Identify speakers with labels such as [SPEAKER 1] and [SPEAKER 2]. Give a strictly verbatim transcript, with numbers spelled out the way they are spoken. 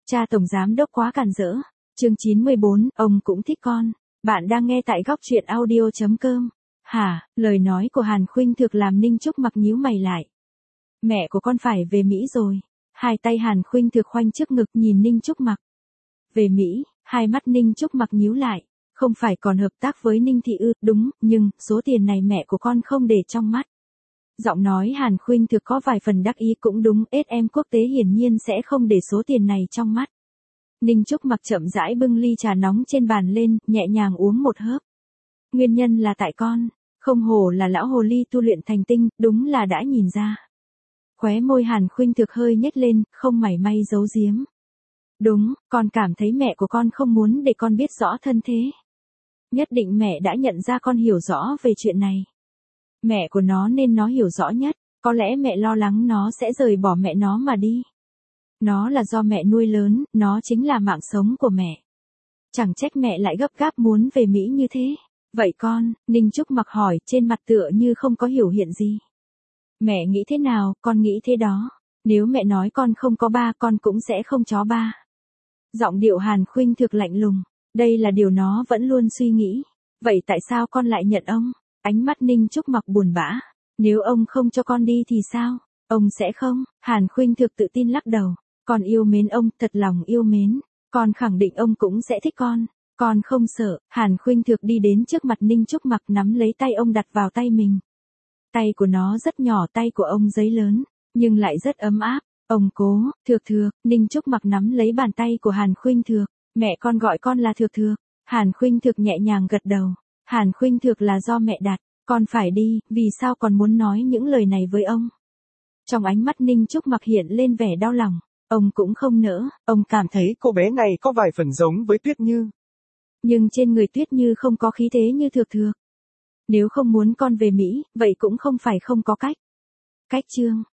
[SPEAKER 1] Cha tổng giám đốc quá càn rỡ. Chương chín mươi bốn, ông cũng thích con. Bạn đang nghe tại góc truyện audio chấm com. Hả, lời nói của Hàn Khuynh Thực làm Ninh Trúc Mặc nhíu mày lại. Mẹ của con phải về Mỹ rồi. Hai tay Hàn Khuynh Thực khoanh trước ngực nhìn Ninh Trúc Mặc. Về Mỹ, hai mắt Ninh Trúc Mặc nhíu lại. Không phải còn hợp tác với Ninh Thị ư? Đúng, nhưng số tiền này mẹ của con không để trong mắt. Giọng nói Hàn Khuynh Thực có vài phần đắc ý. Cũng đúng, ét em quốc tế hiển nhiên sẽ không để số tiền này trong mắt. Ninh Trúc Mặc chậm rãi bưng ly trà nóng trên bàn lên, nhẹ nhàng uống một hớp. Nguyên nhân là tại con, không hổ là lão hồ ly tu luyện thành tinh, đúng là đã nhìn ra. Khóe môi Hàn Khuynh Thực hơi nhếch lên, không mảy may giấu giếm. Đúng, con cảm thấy mẹ của con không muốn để con biết rõ thân thế. Nhất định mẹ đã nhận ra con hiểu rõ về chuyện này. Mẹ của nó nên nó hiểu rõ nhất, có lẽ mẹ lo lắng nó sẽ rời bỏ mẹ nó mà đi. Nó là do mẹ nuôi lớn, nó chính là mạng sống của mẹ. Chẳng trách mẹ lại gấp gáp muốn về Mỹ như thế. Vậy con, Ninh Trúc Mặc hỏi, trên mặt tựa như không có hiểu hiện gì. Mẹ nghĩ thế nào, con nghĩ thế đó. Nếu mẹ nói con không có ba, con cũng sẽ không chó ba. Giọng điệu Hàn Khuynh Thực lạnh lùng. Đây là điều nó vẫn luôn suy nghĩ. Vậy tại sao con lại nhận ông? Ánh mắt Ninh Trúc Mặc buồn bã. Nếu ông không cho con đi thì sao? Ông sẽ không. Hàn Khuynh Thực tự tin lắc đầu. Con yêu mến ông, thật lòng yêu mến. Con khẳng định ông cũng sẽ thích con. Con không sợ. Hàn Khuynh Thực đi đến trước mặt Ninh Trúc Mặc, nắm lấy tay ông đặt vào tay mình. Tay của nó rất nhỏ, tay của ông giấy lớn, nhưng lại rất ấm áp. Ông cố, Thược Thược. Ninh Trúc Mặc nắm lấy bàn tay của Hàn Khuynh Thực. Mẹ con gọi con là Thược Thược. Hàn Khuynh Thực nhẹ nhàng gật đầu. Hàn Khuynh Thực là do mẹ đặt. Con phải đi, vì sao còn muốn nói những lời này với ông? Trong ánh mắt Ninh Trúc Mặc hiện lên vẻ đau lòng. Ông cũng không nỡ, ông cảm thấy
[SPEAKER 2] cô bé này có vài phần giống với Tuyết Như.
[SPEAKER 1] Nhưng trên người Tuyết Như không có khí thế như Thược Thược. Nếu không muốn con về Mỹ, vậy cũng không phải không có cách. Cách chương,